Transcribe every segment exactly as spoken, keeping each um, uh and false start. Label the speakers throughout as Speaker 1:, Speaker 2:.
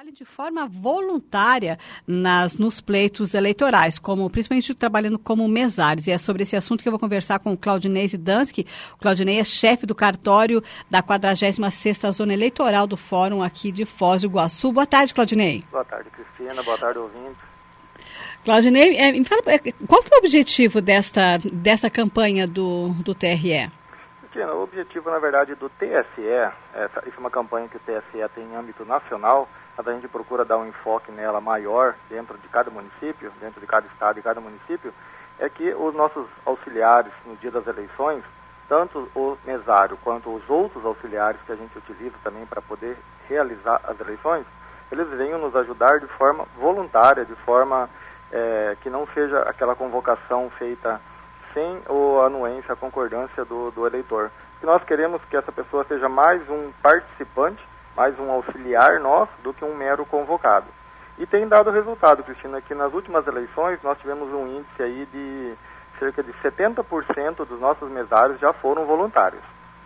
Speaker 1: trabalhem de forma voluntária nas, nos pleitos eleitorais, como, principalmente trabalhando como mesários. E é sobre esse assunto que eu vou conversar com o Claudinei Zidanski. O Claudinei é chefe do cartório da quadragésima sexta Zona Eleitoral do Fórum aqui de Foz do Iguaçu. Boa tarde, Claudinei.
Speaker 2: Boa tarde, Cristina. Boa tarde, ouvintes.
Speaker 1: Claudinei, é, me fala, qual que é o objetivo desta, dessa campanha do, do T R E?
Speaker 2: Cristina, o objetivo, na verdade, do T S E, essa, isso é uma campanha que o T S E tem em âmbito nacional, mas a gente procura dar um enfoque nela maior dentro de cada município, dentro de cada estado e cada município, é que os nossos auxiliares no dia das eleições, tanto o mesário quanto os outros auxiliares que a gente utiliza também para poder realizar as eleições, eles venham nos ajudar de forma voluntária, de forma é, que não seja aquela convocação feita sem a anuência, a concordância do, do eleitor. E nós queremos que essa pessoa seja mais um participante, mais um auxiliar nosso, do que um mero convocado. E tem dado resultado, Cristina, que nas últimas eleições nós tivemos um índice aí de cerca de setenta por cento dos nossos mesários já foram voluntários.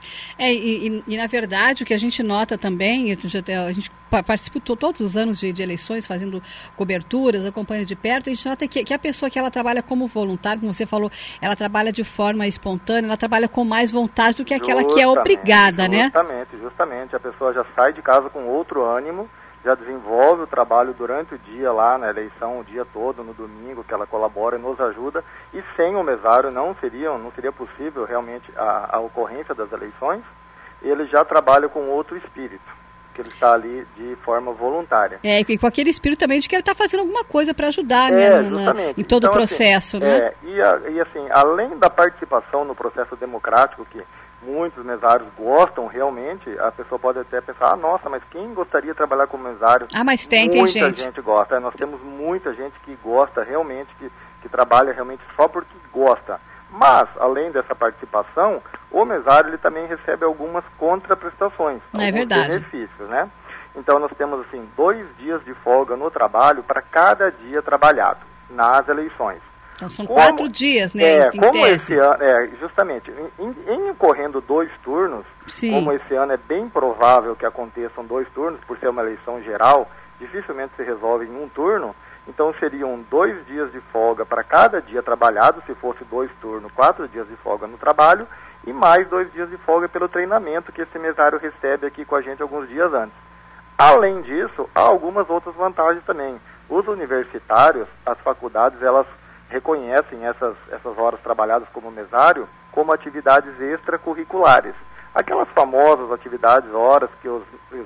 Speaker 1: É, e, e, e na verdade o que a gente nota também, a gente participa todos os anos de, de eleições, fazendo coberturas, acompanha de perto, a gente nota que, que a pessoa que ela trabalha como voluntária, como você falou, ela trabalha de forma espontânea, ela trabalha com mais vontade do que aquela
Speaker 2: justamente,
Speaker 1: que é obrigada,
Speaker 2: justamente,
Speaker 1: né?
Speaker 2: Justamente, justamente, a pessoa já sai de casa com outro ânimo, já desenvolve o trabalho durante o dia lá na eleição, o dia todo, no domingo, que ela colabora e nos ajuda, e sem o mesário não seria, não seria possível realmente a, a ocorrência das eleições. Ele já trabalha com outro espírito, que ele está ali de forma voluntária.
Speaker 1: É, e com aquele espírito também de que ele está fazendo alguma coisa para ajudar,
Speaker 2: é,
Speaker 1: né, na, em todo então, o processo,
Speaker 2: assim,
Speaker 1: né?
Speaker 2: É, e, a, e assim, além da participação no processo democrático, que muitos mesários gostam realmente, a pessoa pode até pensar, ah, nossa, mas quem gostaria de trabalhar como mesário?
Speaker 1: Ah, mas tem,
Speaker 2: muita
Speaker 1: tem gente.
Speaker 2: gente gosta, é, nós temos muita gente que gosta realmente, que, que trabalha realmente só porque gosta. Mas, além dessa participação, o mesário ele também recebe algumas contraprestações,
Speaker 1: é
Speaker 2: alguns
Speaker 1: verdade.
Speaker 2: benefícios, né? Então nós temos assim, dois dias de folga no trabalho para cada dia trabalhado nas eleições.
Speaker 1: Então são
Speaker 2: como,
Speaker 1: quatro dias, né?
Speaker 2: É,
Speaker 1: em
Speaker 2: como
Speaker 1: tese.
Speaker 2: esse ano, é, justamente, em, em ocorrendo dois turnos,
Speaker 1: Sim.
Speaker 2: Como esse ano é bem provável que aconteçam dois turnos, por ser uma eleição geral, dificilmente se resolve em um turno, então seriam dois dias de folga para cada dia trabalhado, se fosse dois turnos, quatro dias de folga no trabalho, e mais dois dias de folga pelo treinamento que esse mesário recebe aqui com a gente alguns dias antes. Além disso, há algumas outras vantagens também. Os universitários, as faculdades, elas reconhecem essas, essas horas trabalhadas como mesário como atividades extracurriculares. Aquelas famosas atividades, horas que os, os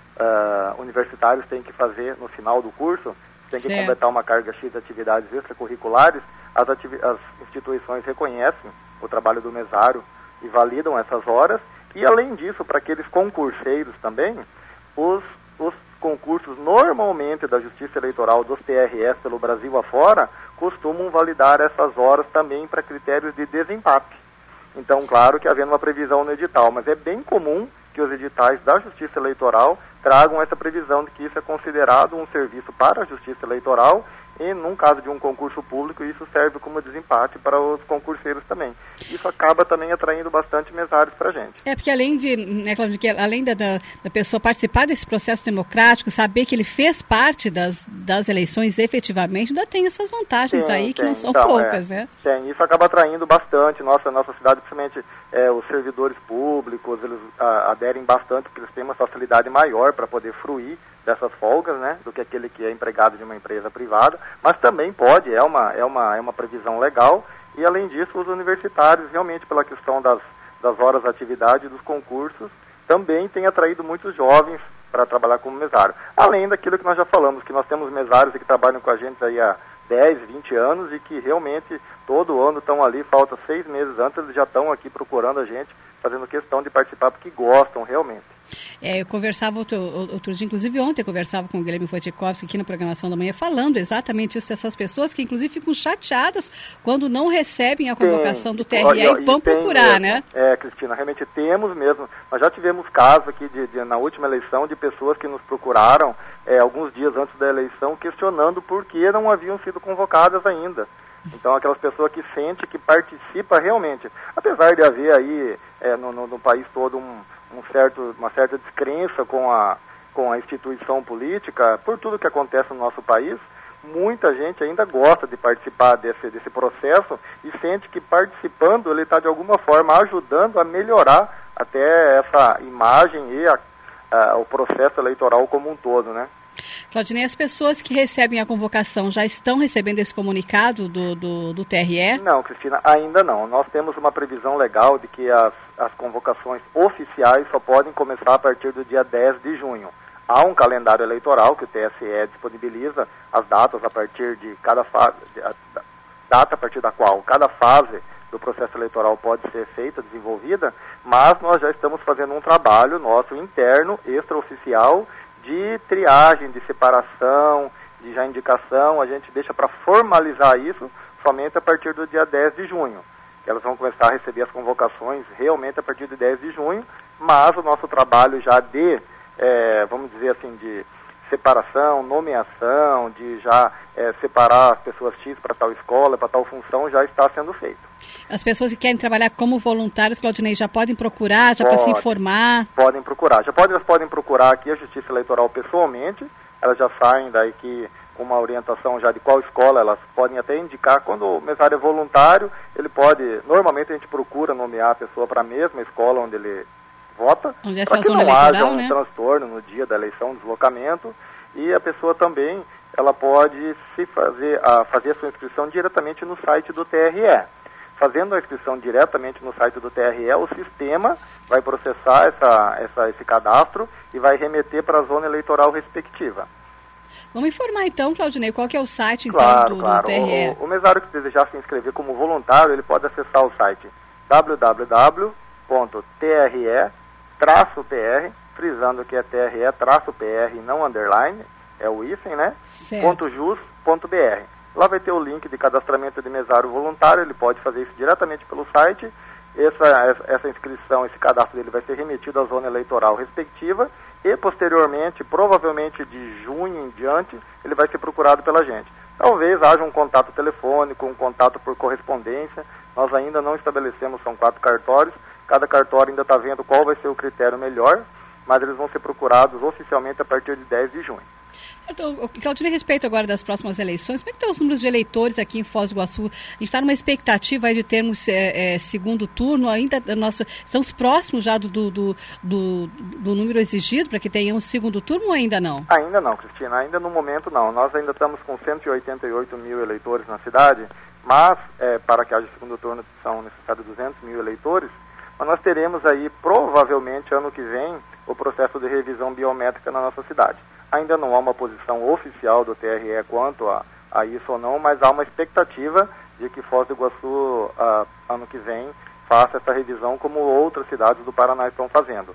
Speaker 2: uh, universitários têm que fazer no final do curso, tem que certo. completar uma carga X de atividades extracurriculares, as, ativi as instituições reconhecem o trabalho do mesário e validam essas horas, e além disso, para aqueles concurseiros também, os, os concursos normalmente da Justiça Eleitoral dos T R Es pelo Brasil afora, costumam validar essas horas também para critérios de desempate. Então, claro que havendo uma previsão no edital, mas é bem comum que os editais da Justiça Eleitoral tragam essa previsão de que isso é considerado um serviço para a Justiça Eleitoral e, num caso de um concurso público, isso serve como desempate para os concurseiros também. Isso acaba também atraindo bastante mesários para a gente.
Speaker 1: É, porque além de, né, Cláudio, que além da, da, da pessoa participar desse processo democrático, saber que ele fez parte das, das eleições efetivamente, ainda tem essas vantagens tem, aí que tem. não são então, poucas,
Speaker 2: é,
Speaker 1: né?
Speaker 2: Tem, isso acaba atraindo bastante. Nossa, nossa cidade, principalmente é, os servidores públicos, eles a, aderem bastante, porque eles têm uma facilidade maior para poder fruir dessas folgas, né, do que aquele que é empregado de uma empresa privada, mas também pode, é uma, é uma, é uma previsão legal, e além disso os universitários, realmente pela questão das, das horas de atividade dos concursos, também têm atraído muitos jovens para trabalhar como mesário. Além daquilo que nós já falamos, que nós temos mesários que trabalham com a gente aí há dez, vinte anos e que realmente todo ano estão ali, falta seis meses antes, eles já estão aqui procurando a gente, fazendo questão de participar porque gostam realmente.
Speaker 1: É, eu conversava outro, outro dia, inclusive ontem eu conversava com o Guilherme Wojciechowski aqui na programação da manhã, falando exatamente isso, essas pessoas que inclusive ficam chateadas quando não recebem a convocação tem, do T R E e, e vão procurar, mesmo, né?
Speaker 2: É, Cristina, realmente temos mesmo, nós já tivemos casos aqui de, de, na última eleição de pessoas que nos procuraram é, alguns dias antes da eleição questionando por que não haviam sido convocadas ainda. Então, aquelas pessoas que sentem que participa realmente, apesar de haver aí é, no, no, no país todo um, um certo, uma certa descrença com a, com a instituição política, por tudo que acontece no nosso país, muita gente ainda gosta de participar desse, desse processo e sente que participando ele está de alguma forma ajudando a melhorar até essa imagem e a, a, o processo eleitoral como um todo, né?
Speaker 1: Claudinei, as pessoas que recebem a convocação já estão recebendo esse comunicado do, do, do T R E?
Speaker 2: Não, Cristina, ainda não. Nós temos uma previsão legal de que as, as convocações oficiais só podem começar a partir do dia dez de junho. Há um calendário eleitoral que o T S E disponibiliza as datas a partir de cada fase, a data a partir da qual cada fase do processo eleitoral pode ser feita, desenvolvida, mas nós já estamos fazendo um trabalho nosso interno, extraoficial, de triagem, de separação, de já indicação. A gente deixa para formalizar isso somente a partir do dia dez de junho. Que elas vão começar a receber as convocações realmente a partir de dez de junho, mas o nosso trabalho já de É, vamos dizer assim, de separação, nomeação, de já é, separar as pessoas X para tal escola, para tal função, já está sendo feito.
Speaker 1: As pessoas que querem trabalhar como voluntários, Claudinei, já podem procurar, já para se informar?
Speaker 2: Podem procurar. Já podem, elas podem procurar aqui a Justiça Eleitoral pessoalmente, elas já saem daí que com uma orientação já de qual escola, elas podem até indicar. Quando o mesário é voluntário, ele pode, normalmente a gente procura nomear a pessoa para a mesma escola onde ele vota, para que não haja um né? transtorno no dia da eleição, deslocamento, e a pessoa também, ela pode se fazer, a, fazer a sua inscrição diretamente no site do T R E. Fazendo a inscrição diretamente no site do T R E, o sistema vai processar essa, essa, esse cadastro e vai remeter para a zona eleitoral respectiva.
Speaker 1: Vamos informar então, Claudinei, qual que é o site então,
Speaker 2: claro,
Speaker 1: do,
Speaker 2: claro.
Speaker 1: do T R E?
Speaker 2: O, o mesário que desejar se inscrever como voluntário, ele pode acessar o site w w w ponto t r e traço P R, frisando que é T R E traço P R e não underline, é o hífen, né? Ponto jus ponto b r. Lá vai ter o link de cadastramento de mesário voluntário, ele pode fazer isso diretamente pelo site. Essa, essa inscrição, esse cadastro dele vai ser remetido à zona eleitoral respectiva e posteriormente, provavelmente de junho em diante, ele vai ser procurado pela gente. Talvez haja um contato telefônico, um contato por correspondência, nós ainda não estabelecemos, são quatro cartórios, cada cartório ainda está vendo qual vai ser o critério melhor, mas eles vão ser procurados oficialmente a partir de dez de junho.
Speaker 1: Então, Claudinei, a respeito agora das próximas eleições, como é que estão os números de eleitores aqui em Foz do Iguaçu? A gente está numa expectativa aí de termos é, é, segundo turno, ainda nós estamos próximos já do, do, do, do, do número exigido para que tenhamos segundo turno ou ainda não?
Speaker 2: Ainda não, Cristina, ainda no momento não. Nós ainda estamos com cento e oitenta e oito mil eleitores na cidade, mas é, para que haja segundo turno são necessários duzentos mil eleitores, mas nós teremos aí, provavelmente, ano que vem, o processo de revisão biométrica na nossa cidade. Ainda não há uma posição oficial do T R E quanto a, a isso ou não, mas há uma expectativa de que Foz do Iguaçu, ah, ano que vem, faça essa revisão como outras cidades do Paraná estão fazendo.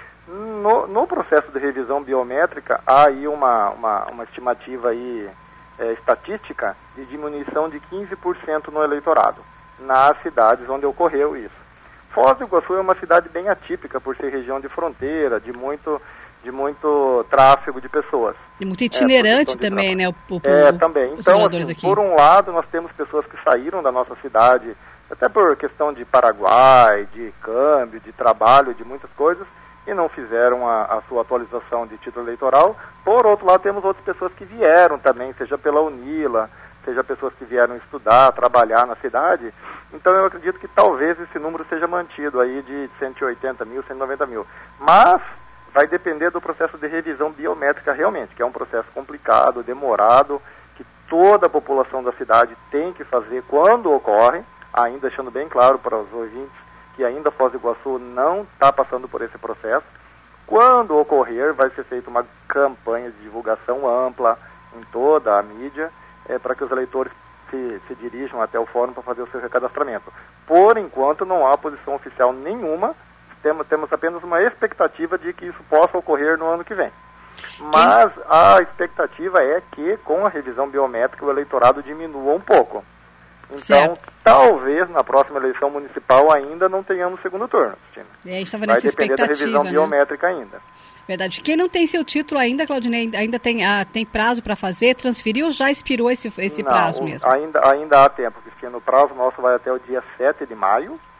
Speaker 2: No, no processo de revisão biométrica, há aí uma, uma, uma estimativa aí, é, estatística de diminuição de quinze por cento no eleitorado, nas cidades onde ocorreu isso. Foz do Iguaçu é uma cidade bem atípica por ser região de fronteira, de muito, de muito tráfego de pessoas.
Speaker 1: E muito itinerante é, também, né? O, o,
Speaker 2: é, também. Então, assim, por um lado, nós temos pessoas que saíram da nossa cidade, até por questão de Paraguai, de câmbio, de trabalho, de muitas coisas, e não fizeram a, a sua atualização de título eleitoral. Por outro lado, temos outras pessoas que vieram também, seja pela UNILA, seja pessoas que vieram estudar, trabalhar na cidade. Então eu acredito que talvez esse número seja mantido aí de cento e oitenta mil, cento e noventa mil. Mas vai depender do processo de revisão biométrica realmente, que é um processo complicado, demorado, que toda a população da cidade tem que fazer quando ocorre, ainda deixando bem claro para os ouvintes que ainda Foz do Iguaçu não está passando por esse processo. Quando ocorrer, vai ser feita uma campanha de divulgação ampla em toda a mídia, é, para que os eleitores se, se dirijam até o fórum para fazer o seu recadastramento. Por enquanto, não há posição oficial nenhuma, temos, temos apenas uma expectativa de que isso possa ocorrer no ano que vem. Mas a expectativa é que, com a revisão biométrica, o eleitorado diminua um pouco. Então, certo. Talvez na próxima eleição municipal ainda não tenhamos segundo turno, Cristina.
Speaker 1: É, estava
Speaker 2: Vai
Speaker 1: nessa
Speaker 2: depender da revisão
Speaker 1: né?
Speaker 2: biométrica ainda.
Speaker 1: Verdade. Quem não tem seu título ainda, Claudinei, ainda tem, ah, tem prazo para fazer, transferir ou já expirou esse, esse
Speaker 2: não,
Speaker 1: prazo
Speaker 2: o,
Speaker 1: mesmo?
Speaker 2: Ainda, ainda há tempo, Cristina. O prazo nosso vai até o dia sete de maio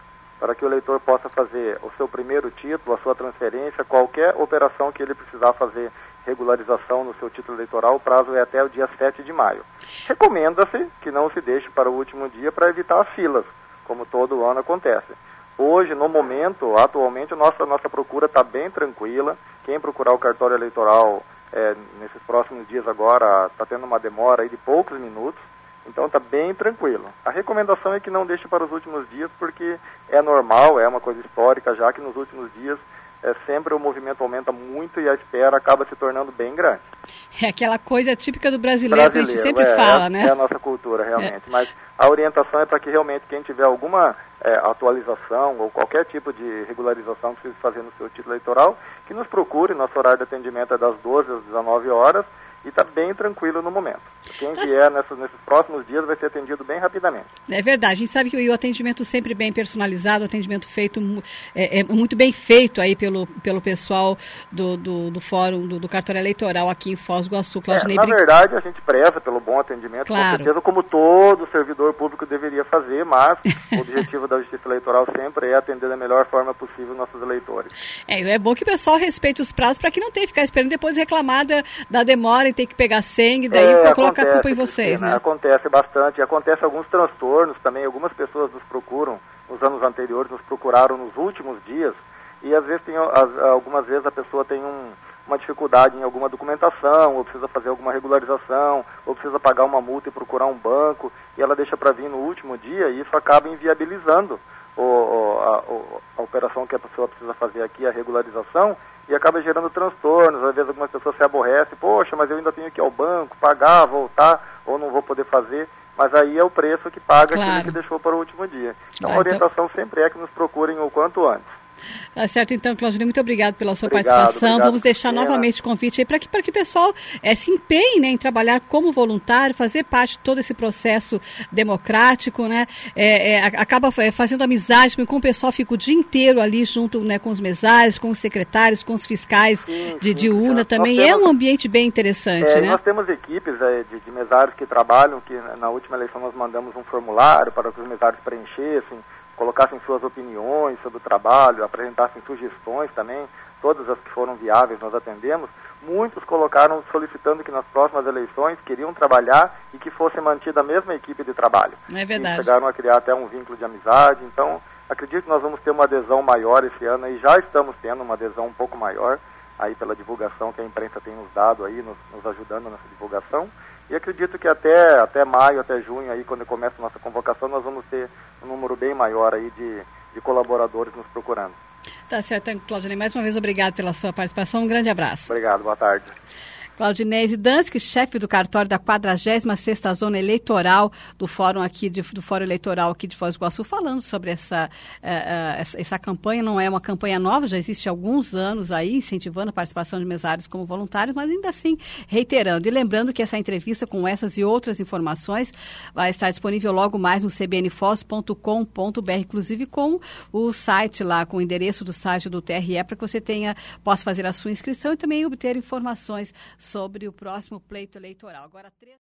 Speaker 2: para que o eleitor possa fazer o seu primeiro título, a sua transferência, qualquer operação que ele precisar fazer regularização no seu título eleitoral, o prazo é até o dia sete de maio. Recomenda-se que não se deixe para o último dia para evitar as filas, como todo ano acontece. Hoje, no momento, atualmente, nossa, nossa procura está bem tranquila. Quem procurar o cartório eleitoral é, nesses próximos dias agora está tendo uma demora aí de poucos minutos. Então está bem tranquilo. A recomendação é que não deixe para os últimos dias, porque é normal, é uma coisa histórica, já que nos últimos dias é, sempre o movimento aumenta muito e a espera acaba se tornando bem grande.
Speaker 1: É aquela coisa típica do brasileiro, brasileiro que a gente sempre
Speaker 2: é,
Speaker 1: fala,
Speaker 2: é,
Speaker 1: né?
Speaker 2: É a nossa cultura, realmente.
Speaker 1: É.
Speaker 2: Mas a orientação é para que realmente quem tiver alguma é, atualização ou qualquer tipo de regularização que precise fazer no seu título eleitoral, que nos procure. Nosso horário de atendimento é das doze às dezenove horas. E está bem tranquilo no momento. Quem vier nessas, nesses próximos dias vai ser atendido bem rapidamente.
Speaker 1: É verdade. A gente sabe que o atendimento sempre bem personalizado, o atendimento feito é, é muito bem feito aí pelo, pelo pessoal do, do, do Fórum do, do Cartório Eleitoral aqui em Foz do Iguaçu.
Speaker 2: É, na verdade, a gente preza pelo bom atendimento, claro. Com certeza, como todo servidor público deveria fazer, mas o objetivo da Justiça Eleitoral sempre é atender da melhor forma possível nossos eleitores.
Speaker 1: É, é bom que o pessoal respeite os prazos para que não tenha que ficar esperando depois reclamar da, da demora, tem que pegar sangue, daí é, colocar a culpa em vocês,
Speaker 2: Cristina,
Speaker 1: né?
Speaker 2: Acontece bastante, acontece alguns transtornos também, algumas pessoas nos procuram, nos anos anteriores, nos procuraram nos últimos dias, e às vezes tem, algumas vezes a pessoa tem um, uma dificuldade em alguma documentação, ou precisa fazer alguma regularização, ou precisa pagar uma multa e procurar um banco, e ela deixa para vir no último dia, e isso acaba inviabilizando o, a, a operação que a pessoa precisa fazer aqui, a regularização, e acaba gerando transtornos. Às vezes algumas pessoas se aborrecem, poxa, mas eu ainda tenho que ir ao banco, pagar, voltar, ou não vou poder fazer, mas aí é o preço que paga, claro, aquele que deixou para o último dia. Então ah, a orientação então... sempre é que nos procurem o quanto antes.
Speaker 1: Tá certo, então, Claudinei, muito obrigado pela sua
Speaker 2: obrigado,
Speaker 1: participação.
Speaker 2: Obrigado,
Speaker 1: Vamos deixar
Speaker 2: Cristina.
Speaker 1: novamente o convite aí para que, para que o pessoal é, se empenhe, né, em trabalhar como voluntário, fazer parte de todo esse processo democrático, né? É, é, acaba fazendo amizade com o pessoal, fica o dia inteiro ali junto, né, com os mesários, com os secretários, com os fiscais sim, de, sim, de urna nós, também. Nós temos, é um ambiente bem interessante,
Speaker 2: é,
Speaker 1: né?
Speaker 2: Nós temos equipes é, de, de mesários que trabalham, que na última eleição nós mandamos um formulário para que os mesários preenchessem, colocassem suas opiniões sobre o trabalho, apresentassem sugestões também, todas as que foram viáveis nós atendemos. Muitos colocaram solicitando que nas próximas eleições queriam trabalhar e que fosse mantida a mesma equipe de trabalho.
Speaker 1: É verdade.
Speaker 2: E chegaram a criar até um vínculo de amizade, então acredito que nós vamos ter uma adesão maior esse ano e já estamos tendo uma adesão um pouco maior, aí pela divulgação que a imprensa tem nos dado aí, nos, nos ajudando nessa divulgação. E acredito que até, até maio, até junho, aí, quando começa a nossa convocação, nós vamos ter um número bem maior aí de, de colaboradores nos procurando.
Speaker 1: Tá certo, Claudinei. Mais uma vez, obrigado pela sua participação. Um grande abraço.
Speaker 2: Obrigado, boa tarde.
Speaker 1: Claudinei Dansky, chefe do cartório da quadragésima sexta Zona Eleitoral do Fórum aqui de, do Fórum Eleitoral aqui de Foz do Iguaçu, falando sobre essa, uh, essa, essa campanha. Não é uma campanha nova, já existe há alguns anos aí, incentivando a participação de mesários como voluntários, mas ainda assim reiterando. E lembrando que essa entrevista com essas e outras informações vai estar disponível logo mais no c b n foz ponto com ponto b r, inclusive com o site lá, com o endereço do site do T R E, para que você tenha, possa fazer a sua inscrição e também obter informações sobre o próximo pleito eleitoral. Agora, três...